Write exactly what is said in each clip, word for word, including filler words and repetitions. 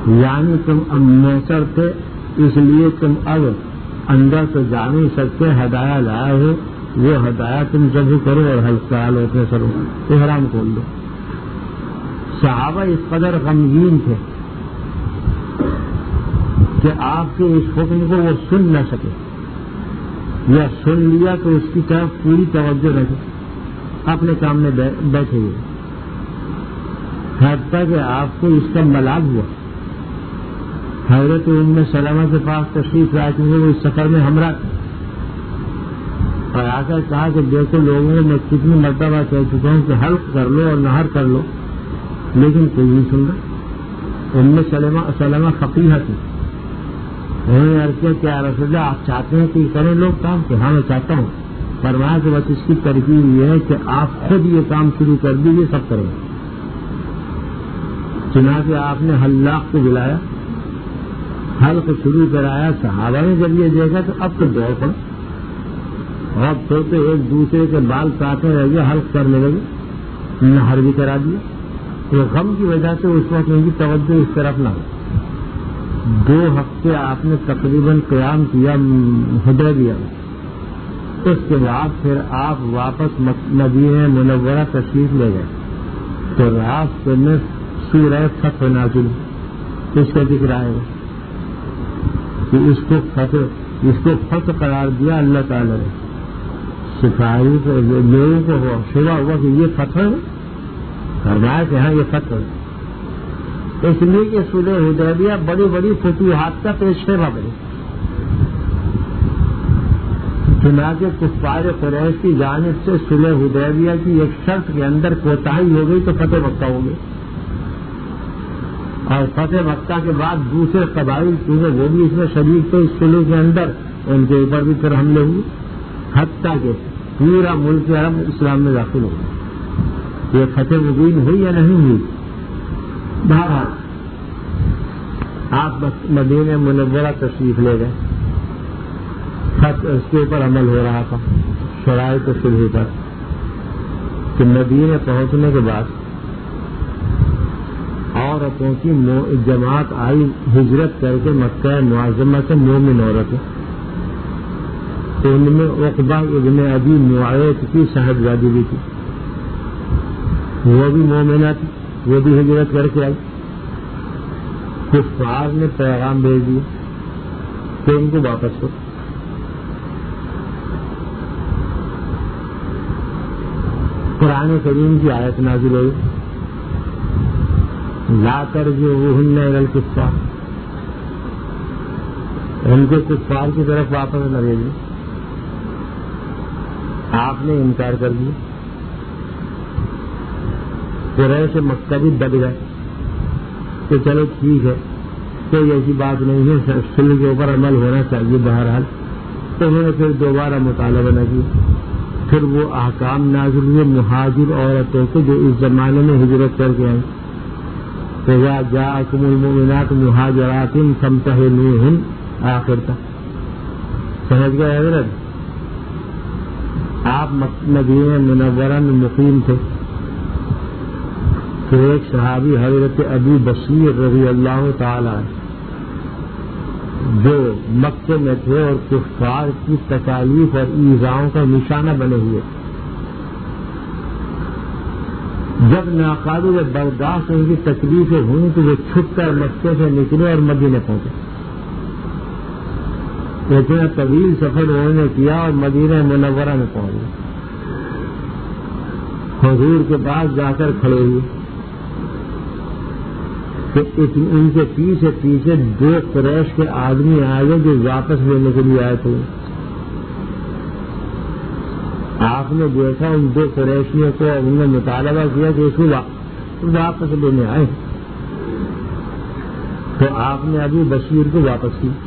یعنی تم اب موثر تھے اس لیے تم اب اندر تو جا نہیں سکتے، ہدایہ لائے ہو، وہ ہدایہ تم جب کرو اور ہلکا لو اپنے سروں احرام کھول دو۔ صحابہ اس قدر غمگین تھے کہ آپ کے اس حکم کو وہ سن نہ سکے، یا سن لیا تو اس کی طرف پوری توجہ رکھے، اپنے کام میں بیٹھے ہوئے، حتیٰ کہ آپ کو اس کا ملال ہوا۔ حضرت ام سلمہ کے پاس تشریف لائے کیونکہ وہ اس سفر میں ہمراہ تھے، اور آ کر کہا کہ دیکھو لوگوں میں کتنی مرتبہ کہہ چکا ہوں کہ حلق کر لو اور نہر کر لو، لیکن کوئی نہیں سن رہا۔ ام سلمہ سلمہ فقیہ تھی، انہوں نے عرض کیا کیا رسول اللہ آپ چاہتے ہیں کہ کریں لوگ کام؟ کہ ہاں میں چاہتا ہوں۔ فرمایا کہ بس اس کی ترکیب یہ ہے کہ آپ خود یہ کام شروع کر دیجیے، سب کریں۔ چنانچہ آپ نے حلاق کو بلایا، حلق شروع کرایا۔ صحابہ نے جب یہ دیکھا تو اب تو دوڑ پڑا، اب تو ایک دوسرے کے بال کاٹنے لگے، حلق کرنے لگے، نہر بھی کرا دیا۔ تو غم کی وجہ سے اس وقت ان کی توجہ اس طرف نہ ہو۔ دو ہفتے آپ نے تقریباً قیام کیا حدیبیہ میں، اس کے بعد پھر آپ واپس مدینہ منورہ تشریف لے گئے تو راستے میں سورہ فتح نازل اس کا ذکر آئے گا کہ اس کو فتح اس کو فتح قرار دیا اللہ تعالی نے۔ سپاہی کو لوگوں کو ہوا شبہ ہوا کہ یہ فتح ہے، فرمایا کہ ہاں یہ فتح ہے، اس لیے کہ صلح حدیبیہ بڑی بڑی فتوحات کا پیشوا بنے۔ چنانچہ کفار قریش کی جانب سے صلح حدیبیہ کی ایک شرط کے اندر کوتاہی ہو گئی تو فتح مکہ ہو گئی، اور فتح مکہ کے بعد دوسرے قبائل کیونکہ وہ بھی اس میں شریک تھے اس صلح کے اندر، ان کے اوپر بھی پھر حملے ہوئے، حتیٰ کہ پورا ملک عرب اسلام میں داخل ہو گیا۔ یہ فتح مبین ہوئی یا نہیں ہوئی؟ بہرحال آپ مدینہ منورہ تشریف لے گئے، خط اس کے اوپر عمل ہو رہا تھا شرائط صلح پر کہ مدینہ پہنچنے کے بعد عورتوں کی جماعت آئی ہجرت کر کے مکہ معظمہ سے مومن عورتیں، ان میں عقبہ ابن ابی معیط کی صاحبزادی بھی تھی، وہ بھی مومنہ تھی، وہ بھی ہجرت کر کے آئی۔ کفار نے پیغام بھیج دیا کہ ان کو واپس کرو۔ قرآن کریم کی آیت نازل ہوئی، لا ترجعوہن الی الکفار، ان کو کفار کی طرف واپس نہ بھیجو۔ آپ نے انکار کر دیا، قریش مکہ بھی دب گئے کہ چلو ٹھیک ہے، کوئی ایسی بات نہیں ہے، صلح کے اوپر عمل ہونا چاہیے بہرحال۔ تو انہوں نے پھر دوبارہ مطالبہ نہ کیا، پھر وہ احکام نازل ہوئے مہاجر عورتوں کے جو اس زمانے میں ہجرت کر کے آئیں، اذا جاءکم المؤمنات مہاجرات فامتحنوہن، آخر تک سمجھ گئے حضرت۔ آپ مدینہ منورہ میں مقیم تھے تو ایک صحابی حضرت ابو بصیر رضی اللہ تعالی جو مکے میں تھے اور کفار کی تکالیف اور ایذاؤں کا نشانہ بنے ہوئے، جب ناقابل برداشت ان کی تکلیفیں ہوئیں تو وہ چھپ کر مکے سے نکلے اور مدینے پہنچے۔ اتنا طویل سفر انہوں نے کیا اور مدینہ منورہ میں پہنچ گئے، حضور کے پاس جا کر کھڑے ہوئے کہ ان کے پیچھے پیچھے دو قریش کے آدمی آئے گئے جو واپس لینے کے لیے آئے تھے۔ آپ نے دیکھا ان دو قریشیوں کو، انہوں نے مطالبہ کیا کہ اس کو واپس لینے آئے، تو آپ نے ابو بشیر کو واپس کی،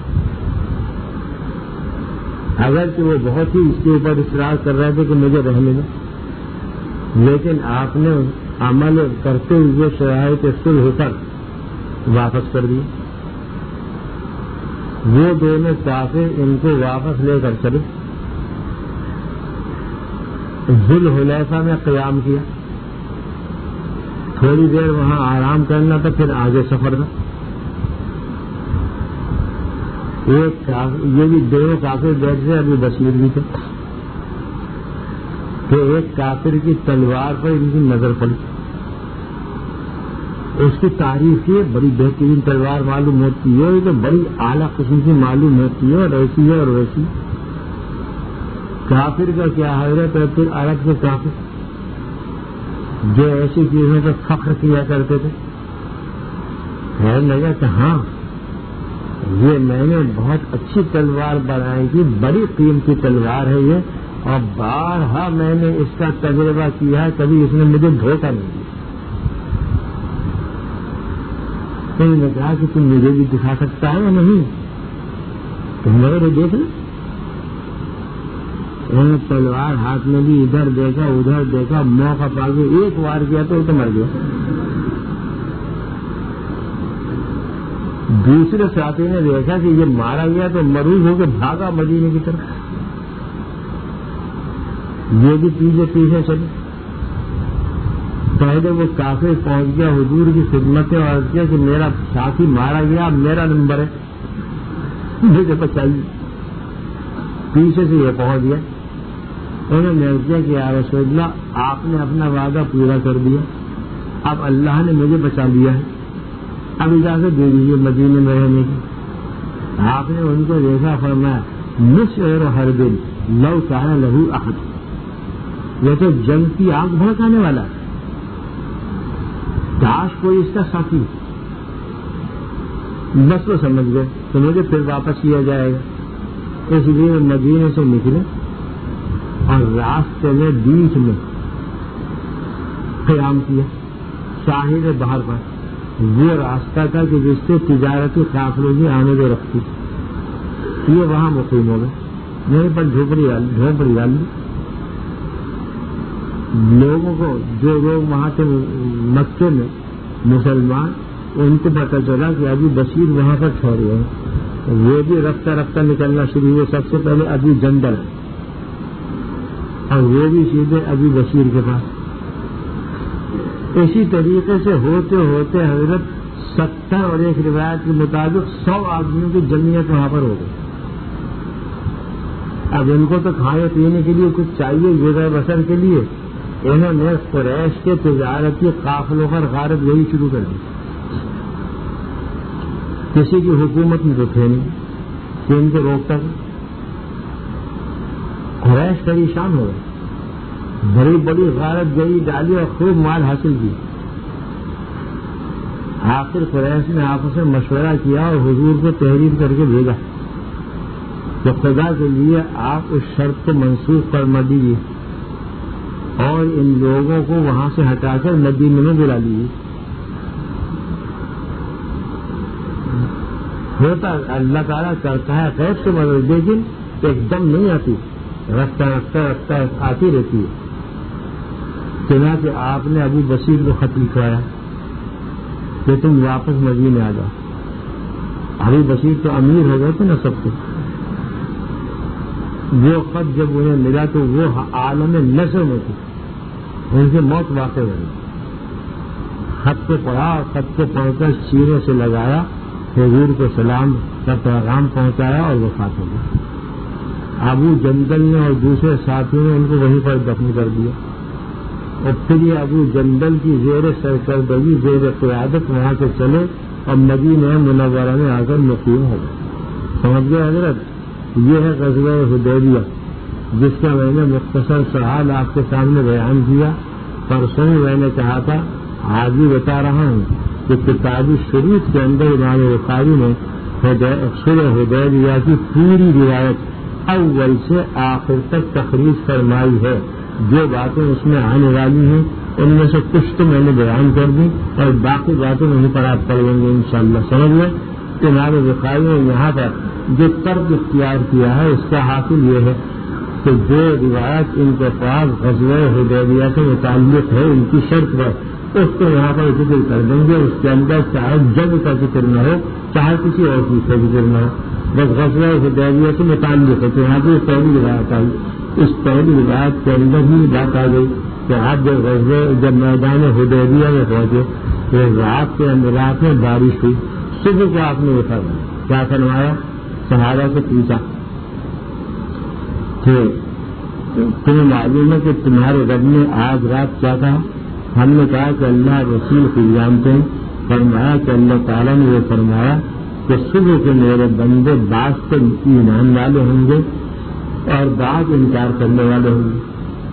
اگرچہ وہ بہت ہی اس کے اوپر اصرار کر رہے تھے کہ مجھے رہنے دیں، لیکن آپ نے عمل کرتے ہوئے شرائط صلح پر واپس کر دی۔ وہ دونوں کافر ان کو واپس لے کر چلے، ذوالحلیفہ میں قیام کیا، تھوڑی دیر وہاں آرام کرنا تھا، پھر آگے سفر تھا۔ ایک یہ بھی دونوں کافر بیٹھ گئے، ابو بصیر بھی تھے، کہ ایک کافر کی تلوار پر ان کی نظر پڑی، اس کی تعریف کی بڑی بہترین تلوار معلوم ہوتی ہے، یہ تو بڑی اعلیٰ قسم کی معلوم ہوتی ہے، اور ایسی ہے اور ویسی۔ کافر کا کیا حضرت ہے پھر عرب کے کافر جو ایسی چیزوں پر فخر کیا کرتے تھے، خیر لگا کہ ہاں یہ میں نے بہت اچھی تلوار بنائی تھی، بڑی قیمتی تلوار ہے یہ، اور بارہا میں نے اس کا تجربہ کیا ہے، کبھی اس نے مجھے دھوکہ نہیں دیا۔ تو انہوں نے کہا کہ تم مجھے بھی دکھا سکتا ہے یا نہیں؟ تو میرے دیکھ لیں، انہوں نے تلوار ہاتھ میں بھی، ادھر دیکھا ادھر دیکھا، موقع پا کے ایک وار کیا تو تو مر گیا۔ دوسرے ساتھی نے دیکھا کہ یہ مارا گیا تو مروز ہو کے بھاگا مدینے کی طرف، یہ بھی پیچھے پیچھے چلے۔ پہلے وہ کافر پہنچ گیا حضور کی خدمت میں اور کیا کہ میرا ساتھی مارا گیا، اب میرا نمبر ہے، مجھے بچائیے۔ پیچھے سے یہ پہنچ گیا، انہوں نے کیا کہ یا رسول اللہ آپ نے اپنا وعدہ پورا کر دیا، اب اللہ نے مجھے بچا لیا ہے، اب اجازت دے دیجیے مدینے میں رہنے کی۔ آپ نے ان کو دیکھا، فرمایا مشعر ہر دن لو کان لہو احد، یہ تو جنگ کی آگ بھڑکانے والا ہے، کاش کوئی اس کا ساتھی، بس وہ سمجھ گئے تو مجھے پھر واپس کیا جائے گا، اس لیے وہ مدینے سے نکلے اور راستے میں بیچ میں قیام کیا ساحل بحر پر۔ وہ راستہ تھا کہ جس سے تجارتی قافلوں کی آمد و رفت، یہ وہاں مقیم ہو گئے، میرے پر جھوپڑی جھوپڑی ڈال دی۔ لوگوں کو جو لوگ وہاں سے مکے میں مسلمان، ان کو پتہ چلا کہ ابو بصیر وہاں پر ٹھہرے ہیں، وہ بھی رفتہ رفتہ نکلنا شروع ہوئے۔ سب سے پہلے ابو جندل اور وہ بھی سیدھے ابو بصیر کے پاس۔ اسی طریقے سے ہوتے ہوتے حضرت ستر اور ایک روایت کے مطابق سو آدمیوں کی جمعیت وہاں پر ہو گئی۔ اب ان کو تو کھانے پینے کے لیے کچھ چاہیے، گزر بسر کے لیے، انہوں نے قریش کے تجارتی قافلوں پر غارت یہی شروع کر دی۔ کسی کی حکومت میں تو تھے نہیں کہ ان کو روکتا تھا، قریش پریشان ہو گئے، بڑی بڑی غارت گئی ڈالی اور خوب مال حاصل کی۔ آخر قریش نے آپس میں مشورہ کیا اور حضور کو تحریر کر کے بھیجا کہ خدا کے لیے آپ اس شرط کو منسوخ فرما دیجیے اور ان لوگوں کو وہاں سے ہٹا کر مدینے میں بلا لیجیے۔ ہوتا اللہ تعالیٰ کرتا ہے غیب سے مدد، لیکن ایک دم نہیں آتی، رفتہ رفتہ رفتہ آتی رہتی ہے۔ چنانچہ آپ نے ابو بصیر کو خط لکھوایا کہ تم واپس مدینے آ جاؤ۔ ابو بصیر تو امیر ہو گئے تھے نا سب کو۔ وہ خط جب انہیں ملا تو وہ عالم نشر میں تھے، ان کی موت واقع ہوئی۔ خط کو پڑھا اور خط کو پڑھ کر سینے سے لگایا، حضور کو سلام کا پیغام پہنچایا اور وفات ہو گئی۔ ابو جندل نے اور دوسرے ساتھیوں نے ان کو وہیں پر دفن کر دیا، اور پھر یہ ابو جندل کی زیر سرکردگی زیر قیادت وہاں سے چلے اور مدینہ منورہ میں آ کر مقیم ہو گئے۔ سمجھ گئے حضرت؟ یہ ہے غزوہ حدیبیہ، جس کا میں نے مختصر سوال آپ کے سامنے بیان کیا۔ پرسوں میں نے کہا تھا، آج بھی بتا رہا ہوں کہ کتاب شریف کے اندر امام بخاری نے صلح حدیبیہ کی پوری روایت اول سے آخر تک تخریج فرمائی ہے۔ جو باتیں اس میں آنے والی ہیں ان میں سے کچھ تو میں نے بیان کر دی اور باقی باتیں وہیں پر آپ پڑھ لیں گے انشاءاللہ۔ سمجھ لیں کہ امام بخاری نے یہاں پر جو طرز اختیار کیا ہے اس کا حاصل یہ ہے کہ جو روایت ان کے پاس غزوہ حدیبیہ سے متعلق ہے ان کی شرط پر، اس کو یہاں پر ذکر کر دیں گے۔ اس کے اندر چاہے جنگ کا ذکر نہ ہو، چاہے کسی اور چیز کا ذکر نہ ہو، بس غزوہ حدیبیہ سے متعلق ہے۔ تو یہاں پہ پہلی روایت آئی، اس پہلی روایت کے اندر ہی بات آ گئی کہ آپ جب غزوہ جب میدان حدیبیہ میں پہنچے تو رات کے اندر رات میں بارش ہوئی، صبح کو آپ نے اٹھا کیا فرمایا، صحابہ سے پوچھا کہ تمہیں معلوم ہے کہ تمہارے رب نے آج رات کیا کہا؟ ہم نے کہا کہ اللہ رسول کو جانتے ہیں. فرمایا کہ اللہ تعالیٰ نے یہ فرمایا کہ صبح کے میرے بندے بعض سے ایمان والے ہوں گے اور بعض انکار کرنے والے ہوں گے.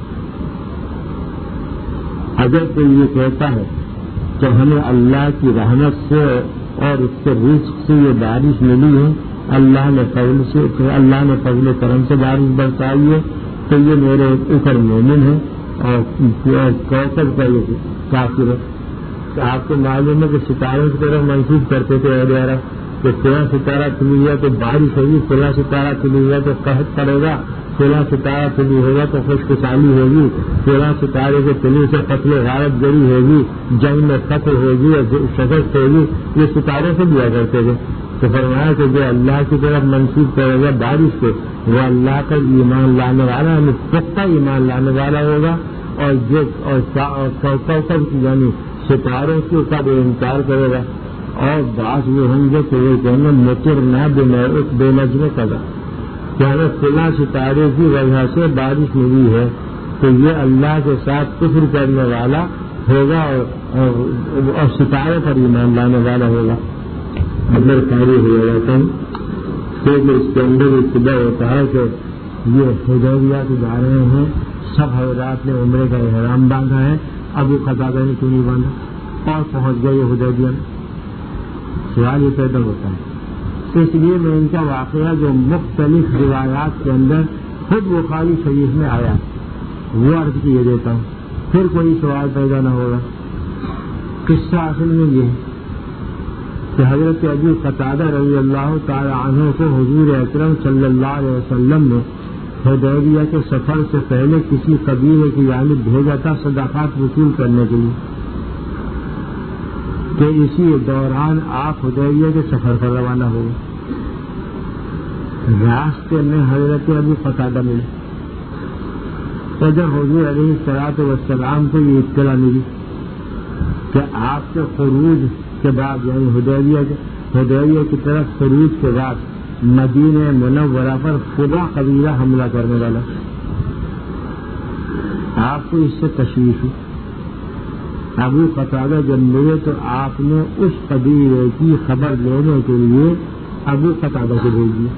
اگر کوئی یہ کہتا ہے کہ ہمیں اللہ کی رحمت سے اور اس کے رزق سے یہ بارش ملی ہے, اللہ نے فضل سے اللہ نے فضل کرم سے بارش برسائی ہے, تو یہ میرے اوپر مومن ہے اور کوثر کا یہ کافر ہے. آپ کو معلوم ہے کہ ستاروں کی طرف منسوخ کرتے تھے وغیرہ کہ فلاں ستارہ کھلی ہوا تو بارش ہوگی, فلاں ستارہ کھلی ہوا تو قحط پڑے گا, فلاں ستارہ کھلی ہوگا تو خوشخصالی ہوگی, فلاں ستارے کے کھلی سے فصل غارت گری ہوگی, جنگ میں فتح ہوگی اور شکست ہوگی. یہ ستاروں سے دیا کرتے تھے. تو فرمایا کہ جو اللہ کی طرف منسوخ کرے گا بارش سے وہ اللہ کا ایمان لانے والا یعنی پختہ ایمان لانے والا ہوگا, اور جو اور یعنی ستاروں کے کا وہ انکار کرے گا. اور بعض یہ ہوں گے کہ وہ کہیں گے مچر نہ بے نظر کرا کہ ہمیں فلاں ستارے کی وجہ سے بارش ملی ہے, تو یہ اللہ کے ساتھ کفر کرنے والا ہوگا اور, اور ستارے پر ایمان لانے والا ہوگا. اندر کاری ہو جاتا ہوں کیونکہ اس کے اندر ابتدا ہوتا ہے کہ یہ حدیبیہ کے جا رہے ہیں, سب حضرات نے عمرے کا احرام باندھا ہے, ابو قتادہ نے کیوں نہیں باندھا اور پہنچ گئے یہ حدیبیہ میں. سوال یہ پیدا ہوتا ہے. اس لیے میں ان کا واقعہ جو مختلف روایات کے اندر خود بخاری شریف میں آیا وہ عرض کیے دیتا ہوں, پھر کوئی سوال پیدا نہ ہوگا. قصہ اصل میں یہ ہے کہ حضرت ابو قتادہ رضی اللہ تعالی عنہ کو حضور اکرم صلی اللہ علیہ وسلم نے حدیبیہ کے سفر سے پہلے کسی قبیلے کی جانب بھیجا تھا صدقات وصول کرنے کے لیے, کہ اسی دوران آپ حدیبیہ کے سفر پر روانہ ہوئے. راستے میں حضرت ابو قتادہ ملے, تو جب حضور علیہ الصلوۃ والسلام کو یہ اطلاع ملی کہ آپ کے خروج کے بعد یعنی حدیبیہ حدیبیہ کی طرف خروج کے بعد مدینہ منورہ پر خدا قبیلہ حملہ کرنے والا, آپ کو اس سے تشویش ہوئی. ابو قتادہ جب ملے تو آپ نے اس قبیلے کی خبر لینے کے لیے ابو قتادہ کو بھیج دیا.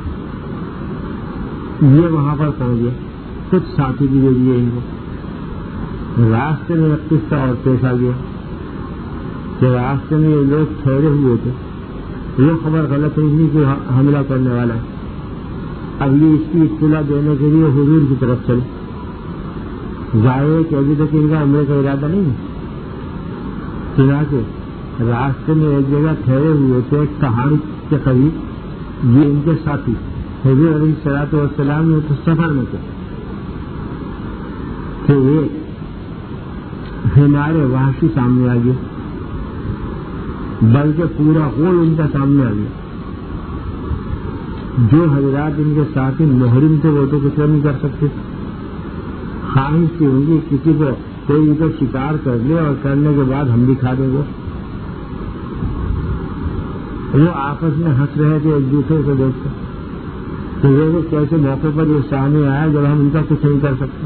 یہ وہاں پر پہنچ گیا, کچھ ساتھی بھی بھیج دیے ان کو. راستے میں ایک قصہ اور پیش آ گیا کہ راستے میں یہ لوگ ٹھہرے ہوئے تھے, یہ خبر غلط نہیں کہ حملہ کرنے والا ہے. اب یہ اس کی اطلاع دینے کے لیے حضور کی طرف چلے. ظاہر ہے کہ ابھی تک ان کا عمرے کا ارادہ نہیں ہے. چنانچہ راستے میں ایک جگہ ٹھہرے ہوئے تھے ایک پہاڑ کے قریب, یہ ان کے ساتھی حضور علیہ الصلوۃ والسلام نے تو سفر میں تھے کہ ایک ہمارے وحشی سامنے آ گیا, بلکہ پورا غول ان کا سامنے آ گیا. جو حضرات ان کے ساتھی محرم تھے وہ تو کچھ نہیں کر سکتے. خواہش کی ہوں گی کسی کو کوئی ادھر شکار کر لے اور کرنے کے بعد ہم بھی کھا دیں گے. وہ آپس میں ہنس رہے تھے ایک دوسرے کو دیکھ کر کہ وہ کیسے موقع پر یہ سامنے آیا جب ہم ان کا کچھ نہیں کر سکتے.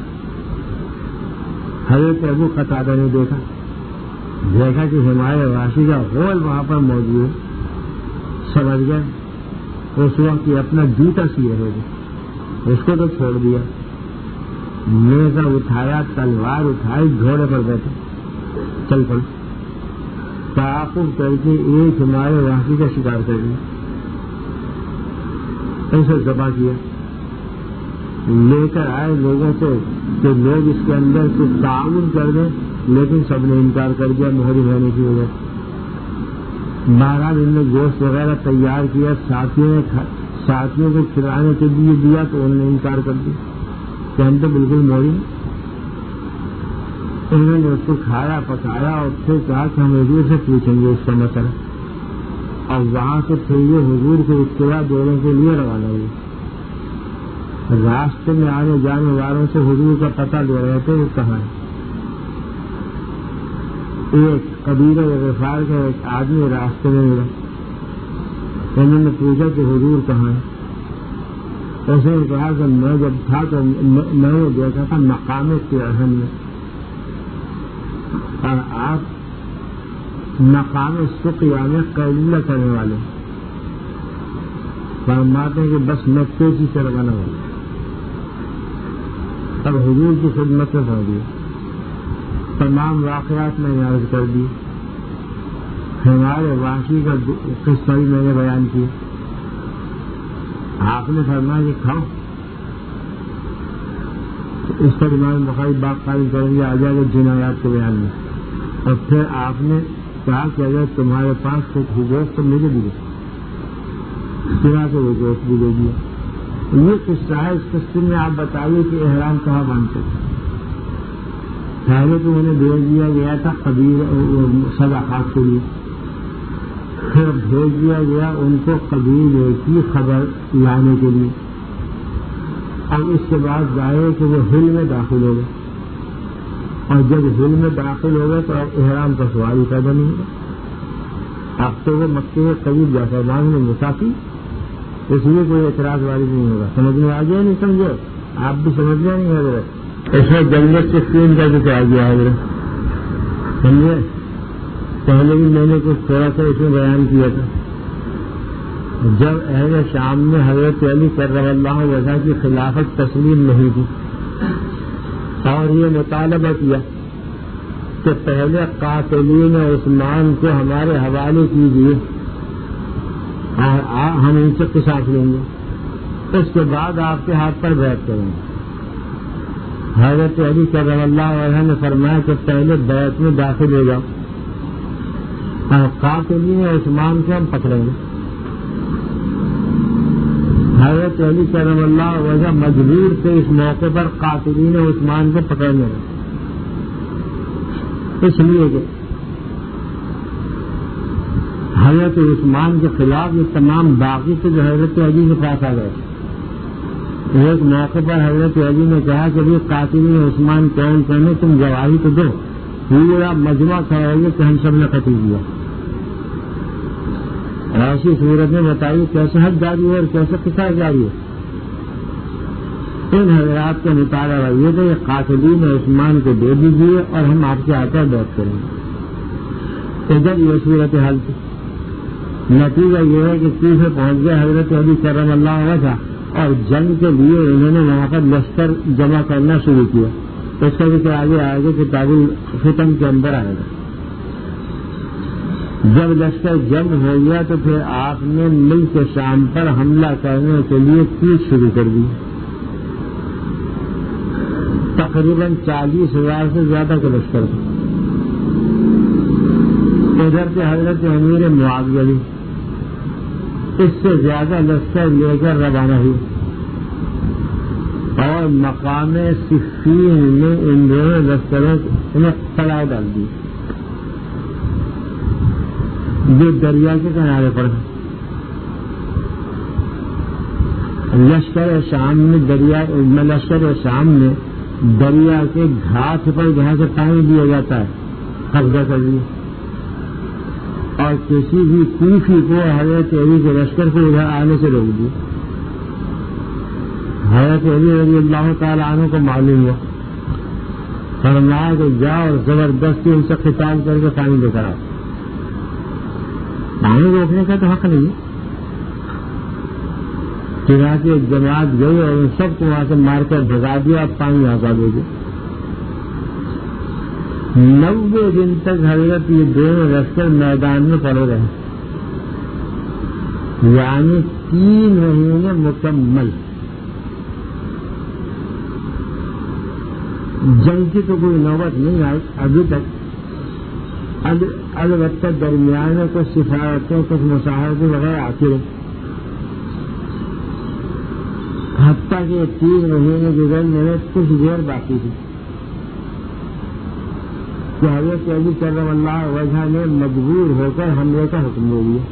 حضرت ابو قتادہ نے دیکھا دیکھا کہ ہمارے واشی کا غول وہاں پر موجود ہے. سمجھ گئے اس وقت یہ اپنا جوتا سی رہے گا, اس کو تو چھوڑ دیا, نیزہ اٹھایا, تلوار اٹھائی, گھوڑے پر بیٹھے, چل پڑ تعاقب کر کے ایک ہمارے واشی کا شکار کر دیا, اسے ذبح کیا. لے کر آئے لوگوں سے کہ لوگ اس کے اندر کچھ تعاون کر دیں, لیکن سب نے انکار کر دیا محرم ہونے کی وجہ سے. مہاراج ان نے گوشت وغیرہ تیار کیا, ساتھیوں نے ساتھیوں کو کھلانے کے لیے دیا تو انہوں نے انکار کر دیا کہ ہم تو بالکل محرم. انہوں نے اس کو کھایا پکایا اور پھر کہا کہ ہم حضور سے پوچھیں گے اس کا مسئلہ, اور وہاں سے پھر یہ حضور کو اطلاع دینے کے لیے روانہ ہوئے. راستے میں آنے جانے والوں سے حضور کا پتہ لے رہے تھے وہ کہاں ہے. ایک قبیلہ غفار کا ایک آدمی راستے میں ملا, انہوں نے پوچھا کہ حضور کہاں ہے؟ اس نے کہا کہ میں جب تھا تو میں نے دیکھا تھا مقام سیاحن میں، اور آپ مقام سقیا میں قیلولہ کرنے والے فرماتے ہیں کہ بس میں تیزی سے روانہ ہوں۔ اب حضور کی خدمت میں پڑھ دی، تمام واقعات میں نے عرض کر دی، ہمارے واقعی کا قصہ بھی میں نے بیان کیا۔ آپ نے فرمایا کہ کھاؤ، اس پر امام بخاری باب قائم کریں گے آ جائے گا جنایات کے بیان میں۔ اور پھر آپ نے کہا کہ اگر تمہارے پاس کچھ گوشت تو مجھے بھی دے، سنا سے وہ گوشت بھی دے دیا۔ یہ قصہ ہے، اس قصے میں آپ بتائیے کہ احرام کہاں باندھتے تھے؟ پہلے تو انہیں بھیج دیا گیا تھا قبیل صدقات کے لیے، پھر بھیج دیا گیا ان کو قبیلے کی خبر لانے کے لیے، اور اس کے بعد ظاہر کہ وہ ہل میں داخل ہو گئے، اور جب ہل میں داخل ہو گئے تو اب احرام کا سوال ہی پیدا نہیں ہوگا۔ اب تو وہ مکے کے قریب جا کر مانگ میں مسافی، اس لیے کوئی اعتراض واضح نہیں ہوگا۔ سمجھ میں آ گیا نہیں؟ سمجھے آپ بھی سمجھ گیا نہیں حضرت؟ اس میں جنت سے تین کا ذکر آ گیا حضرت، سمجھے؟ پہلے بھی میں نے کچھ تھوڑا سا اس میں بیان کیا تھا، جب اہل شام میں حضرت علی کرم اللہ وجہ کی خلافت تسلیم نہیں کی اور یہ مطالبہ کیا کہ پہلے قاتلین عثمان کو ہمارے حوالے کیجیے اور ہم ان سے قصاص لیں گے، اس کے بعد آپ کے ہاتھ پر بیعت کریں گے۔ حضرت علی کرم اللہ وجہ نے فرمایا کہ پہلے بیعت میں داخل ہو جاؤ اور قاتلین عثمان کو ہم پکڑیں گے۔ حضرت علی کرم اللہ وجہ مجبور تھے اس موقع پر قاتلین عثمان کو پکڑنے میں، اس لیے کہ حضرت عثمان کے خلاف یہ تمام باقی سے جو حضرت علی کے پاس آ گئے۔ ایک موقع پر حضرت علی نے کہا کہ یہ قاتلین عثمان کون کون ہے، تم گواہی تو دو۔ پورا مجمع کھڑا ہو گیا کہ ہم سب نے قتل کیا۔ ایسی صورت میں بتائیے کیسے حد جاری ہے اور کیسے قصاص جاری ہے؟ ان حضرات کا مطالبہ یہ تھا کہ قاتلین عثمان کو دے دیجیے اور ہم آپ کے آتا بیعت کریں گے۔ تو جب یہ صورت حل تھی، نتیجہ یہ ہے کہ کوفہ پہنچ گئے حضرت علی کرم اللہ وجہ، اور جنگ کے لیے انہوں نے وہاں پر لشکر جمع کرنا شروع کیا۔ اس کا بھی آگے آئے گا کتاب الفتن کے اندر آئے گا۔ جب لشکر جنگ ہو گیا تو پھر آپ نے ملک شام پر حملہ کرنے کے لیے کوچ شروع کر دی۔ تقریباً چالیس ہزار سے زیادہ کا لشکر تھا۔ ادھر سے حضرت امیر معاویہ بھی اس سے زیادہ لشکر لے کر روانہ ہوئی، اور مقام صفین میں ان دونوں لشکروں نے پڑاؤ ڈال دی۔ یہ دریا کے کنارے پر ہے۔ لشکر شام میں دریا لشکر شام میں دریا کے گھاٹ پر جہاں سے پانی دیا جاتا ہے قبضہ کر لیا، اور کسی بھی کوفی کو حضرت علی کے لشکر کو ادھر آنے سے روک دیا۔ حضرت علی رضی اللہ تعالیٰ عنہ کو معلوم ہوا، فرمایا کہ جاؤ اور زبردستی ان سے قتال کر کے پانی لے کر آؤ۔ پانی روکنے کا تو حق نہیں ہے، چنانچہ ایک جماعت گئی اور ان سب کو وہاں سے مار کر بھگا دیا، اب پانی آزاد ہو گیا۔ نوے دن تک حضرت یہ دونوں لشکر میدان میں پڑے رہے، یعنی تین مہینے مکمل۔ جنگ کی تو کوئی نوبت نہیں آئی ابھی تک، البتہ درمیان میں کچھ سفارتیں کچھ مشاہدے وغیرہ آتی رہے، حتیٰ کہ تین مہینے گزرنے میں کچھ دیر باقی تھی کہ حضرت علی کرم اللہ وجہ نے مجبور ہو کر حملے کا حکم دے دیا،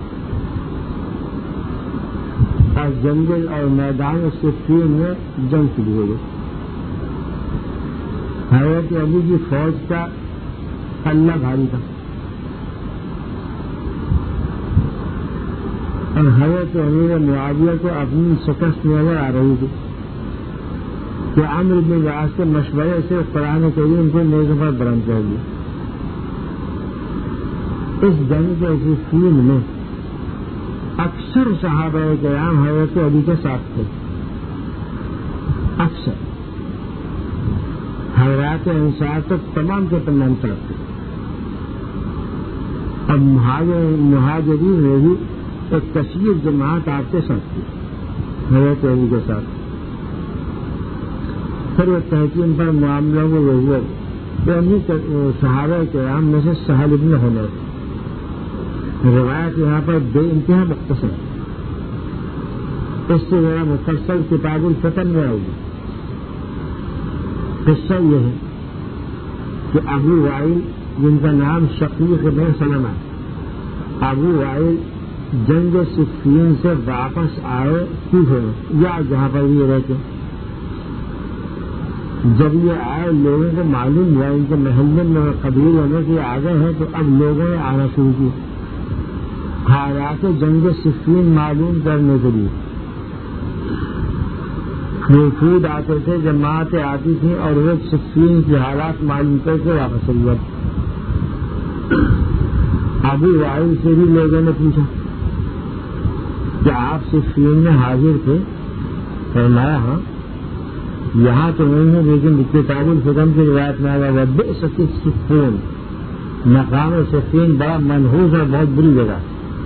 اور جنگل اور میدان صفین میں جنگ شروع ہو گئی۔ حضرت علی کی فوج کا پلہ بھاری تھا، اور حضرت امیر معاویہ کو اپنی شکست نظر آ رہی تھی کہ عمرو بن العاص کے مشورے سے قرآن کریم کو نیزے پر بلند کر دیا. اس جنگ کے صفین میں اکثر صحابہ کرام حضرت علی کے ساتھ تھے. اکثر حضرات انصار تو تمام کے تمام طرف تھے. اب مہاجرین میں بھی ایک کثیر جماعت آپ کے ساتھ تھی حضرت علی کے ساتھ. پھر وہ تحقیم پر معاملہ وہ ہوئے انہیں صحابہ کرام میں سے سہل ابن حنیف. روایت یہاں پر بے انتہا مختصر، اس سے ذرا مفصل کتاب الفتن میں آئے گی. قصہ یہ ہے کہ ابو وائل جن کا نام شقیق بن سلمہ، ابو وائل جنگ صفین سے واپس آئے کوفہ یا جہاں پر یہ رہتے. جب یہ آئے لوگوں کو معلوم ہوا ان کے محلے میں قبول ہونے کے آگے ہیں تو اب لوگوں نے آنا شروع کی حالات جنگ صفین معلوم کرنے کے لیے. وفود آتے تھے، جماعتیں آتی تھیں اور وہ صفین کی حالات معلوم کر کے واپس ہو گئے. ابو وائل سے بھی لوگوں نے پوچھا کہ آپ صفین میں حاضر تھے؟ فرمایا ہاں. یہاں تو نہیں ہے لیکن کتاب الفتن کی روایت میں آیا وہ بئس صفین، مقام صفین بڑا منحوس اور بہت بری جگہ.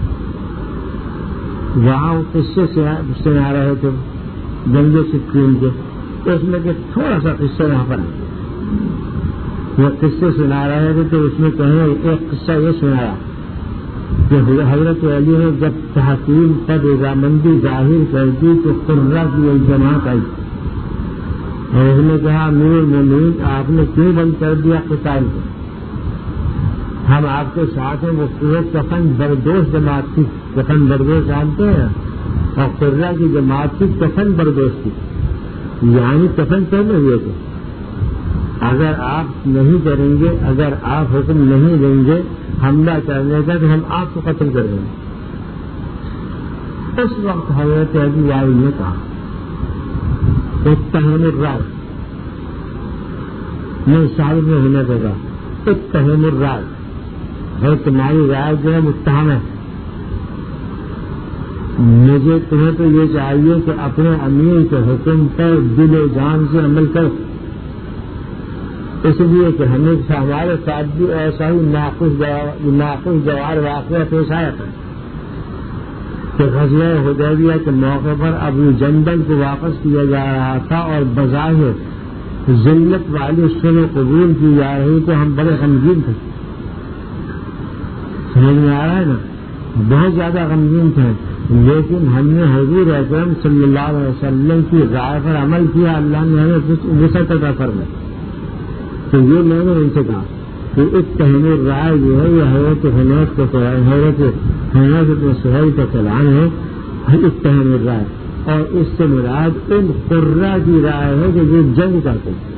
وہاں وہ قصے سنا رہے تھے جنگ صفین کے. اس میں کہ تھوڑا سا قصہ یہاں پر وہ قصے سنا رہے تھے تو اس میں کہیں ایک قصہ یہ سنایا کہ حضرت علی نے جب تحقیق پر رضامندی ظاہر کر دی تو قرہ کی ایک جماعت آئی اور اس نے کہا امیر المومنین آپ نے کیوں بند کر دیا قتال کو؟ ہم آپ کے ساتھ ہیں. وہ کفن بردوش جماعت تھی. کفن بردوش جانتے ہیں؟ اور قرہ کی جماعت تھی کفن بردوش تھی، یعنی کفن کرنے ہوئے تھے. اگر آپ نہیں کریں گے، اگر آپ حکم نہیں دیں گے حملہ کرنے کا تو ہم آپ کو قتل کر دیں گے. اس وقت حضرت ابو وائل نے کہا اتہم الرائے، میں صاحب نے ہونے دے گا اتہم الرائے ہے، تمہاری رائے جو ہے متہم ہے. مجھے تمہیں تو یہ چاہیے کہ اپنے امیر کے حکم پر دل و جان سے عمل کرو، اس لیے کہ ہمیں ہمارے ساتھ بھی ایسا ہی ناقص جوار واقعہ پیش آیا تھا کہ غزوہ حدیبیہ کے موقع پر ابو جندل کو واپس کیا جا رہا تھا اور بظاہر ذلت والی سلح قبول کی جا رہی تو ہم بڑے غمگین تھے. سمجھ میں آ رہا ہے نا؟ بہت زیادہ غمگین تھے، لیکن ہم نے حضور اکرم صلی اللہ علیہ وسلم کی رائے پر عمل کیا. اللہ نے ہمیں کچھ وسعت عطا فرمائی. تو یہ میں نے ان سے کہا کہ اتہم الرائے جو ہے یہ حضرت حنیف کا حضرت حنیف ابن سہیل کا کلام ہے. اتہم الرائے اور اس سے مراد ان قرہ کی رائے ہے کہ جو جنگ کرتے ہیں.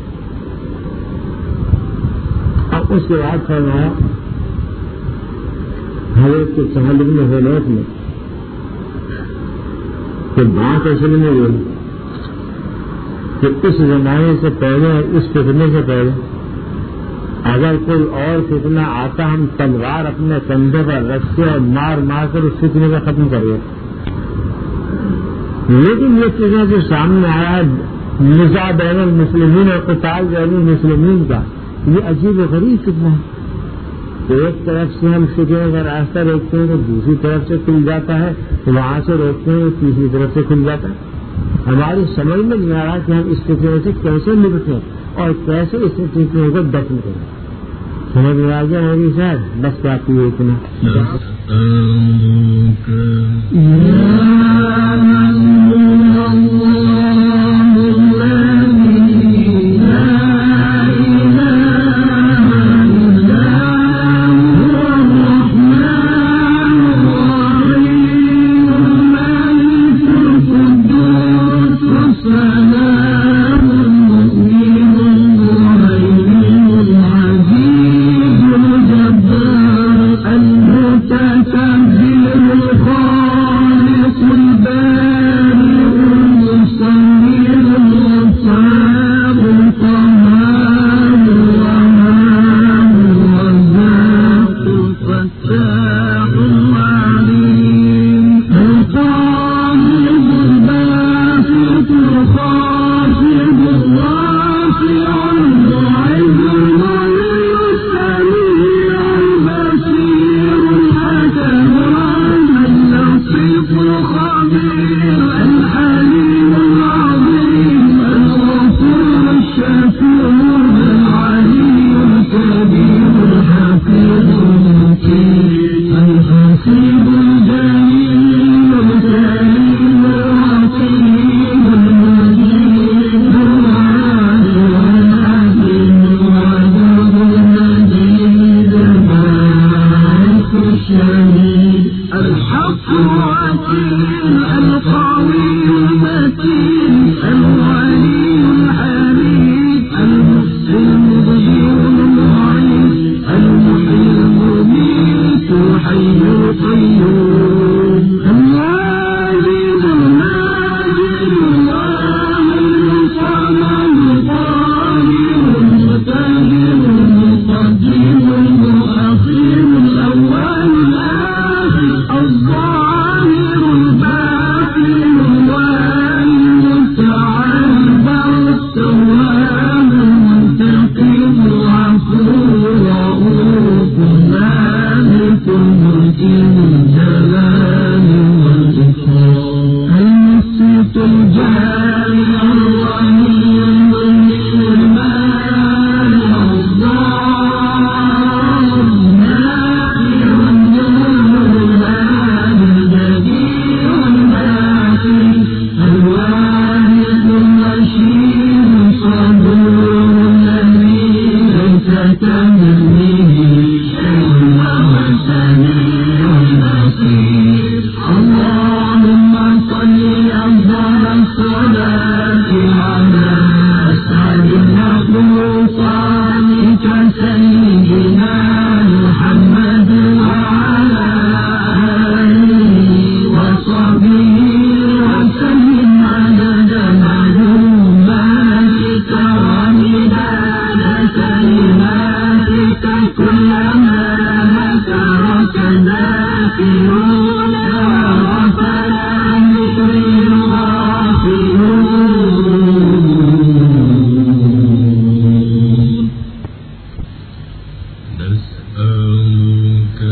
اور اس کے بعد فرمایا حضرت سہیل ابن حنیف نے کہ بات اصل میں یہ کہ اس زمانے سے پہلے اس فتنے سے پہلے اگر کوئی اور فتنہ آتا ہم تلوار اپنے کندھے پر رکھتے اور مار مار کر اس فتنے کو ختم کر دیں. لیکن یہ چیزیں جو سامنے آیا نزاع بین المسلمین اور قتال بین المسلمین کا، یہ عجیب و غریب فتنہ ہے. ایک طرف سے ہم فتنے کا راستہ روکتے ہیں تو دوسری طرف سے کھل جاتا ہے، وہاں سے روکتے ہیں تو تیسری طرف سے کھل جاتا ہے. ہماری سمجھ میں نہیں آ رہا کہ ہم اس فتنے سے کیسے نپٹیں اور کیسے اس فتنے کو دفن کریں. سمجھ میں آ گیا ہوگی صاحب؟ بس کافی ہے اتنا. المتكبر الخالق الحسيب الجليل الكريم الرقيب المجيد العالي العظيم الودود المجيد الباعث الشهيد الحق الوكيل القوي المتين الولي الحميد المحسن المبدع المعيد المحيي المميت الحي القيوم الواجد الماجد الواحد الصمد القاهر المقتدر المقدم المؤخر الاول الاخر الظاهر الباطن الوالي المتعال التواب المنتقم العفو الرؤوف مالك الملك الجلال والإكرام المقسط الجامع الغني المغني المانع الضار النافع النور الهادي الجدير الباقي الواحد الرشيد الصبور الذي ليس كمثله شيء وهو السميع البصير اللهم صل أفضل الصلاة على أسعد المخلوقات سيدنا محمد وعلى آله وصحبه وسلم عدد معلوماتك ومداد كلماتك كلما ذكرك ذاكرون وغفل عن ذكر الغافلون نسألك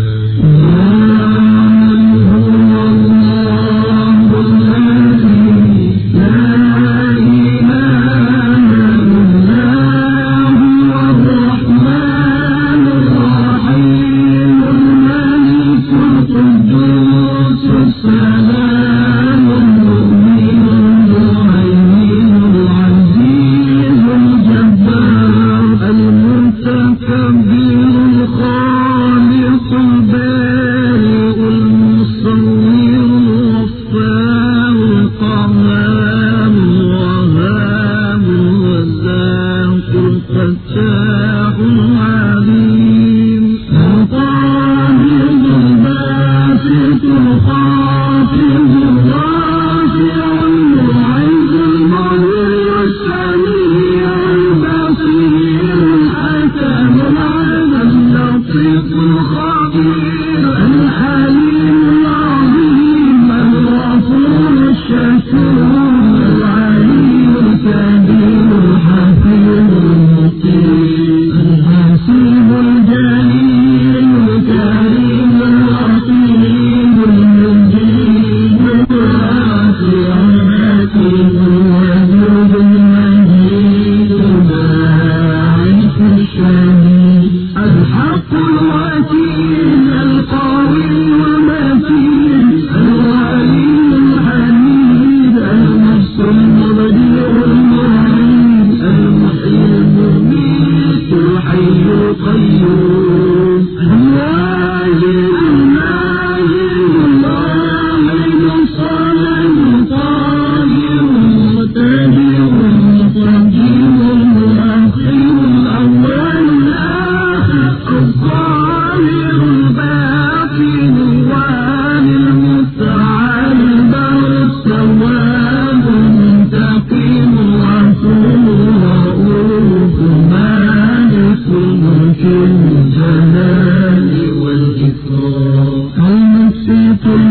الجلال والإكرام المقسط